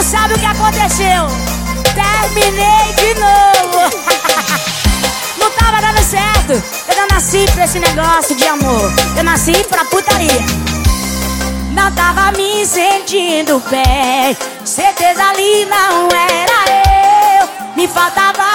sabe o que aconteceu. Terminei de novo. Não tava dando certo. Eu não nasci pra esse negócio de amor. Eu nasci pra putaria. Não tava me sentindo bem. Certeza ali não era eu. Me faltava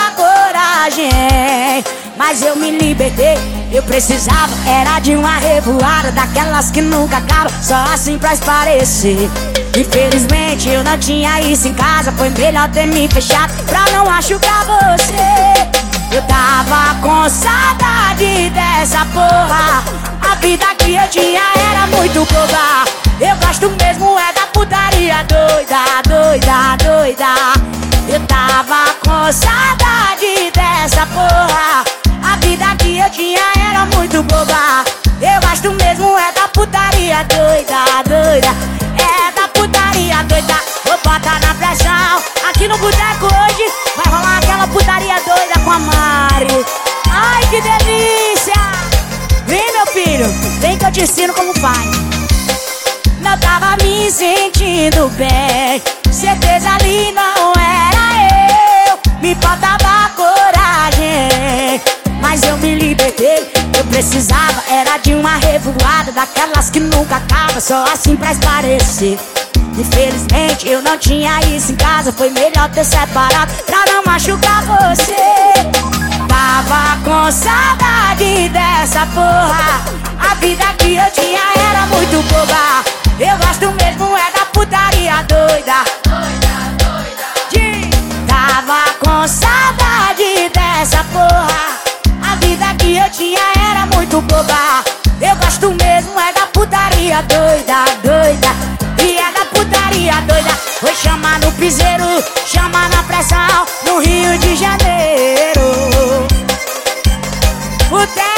coragem, mas eu me libertei. Eu precisava, era de uma revoada, daquelas que nunca acabam, só assim pra esparecer. Infelizmente eu não tinha isso em casa, foi melhor ter me fechado pra não machucar você. Eu tava com saudade dessa porra. A vida que eu tinha era muito boba. Eu gosto mesmo é da putaria doida, doida, doida. Eu tava com saudade dessa porra. A vida que eu tinha era muito boba. Eu gosto mesmo é da putaria doida, doida. É da putaria doida. Vou botar na pressão. Aqui no boteco hoje vai rolar aquela putaria doida com a Mari. Ai, que delícia! Vem, meu filho, vem que eu te ensino como faz. Não tava me sentindo bem. Certeza ali não era eu. Me faltava coragem, mas eu me libertei. Eu precisava, era de uma revoada, daquelas que nunca acaba, só assim pra esclarecer. Infelizmente eu não tinha isso em casa, foi melhor ter separado pra não machucar você. Tava com saudade dessa porra. A vida que eu tinha era muito boba. Eu gosto mesmo é da putaria doida, doida, doida. Tava com saudade dessa porra. A vida que eu tinha era muito boba. Eu gosto mesmo é da putaria doida, doida. E é da putaria doida. Vou chamar no piseiro, chamar na pressão, no Rio de Janeiro. Boteco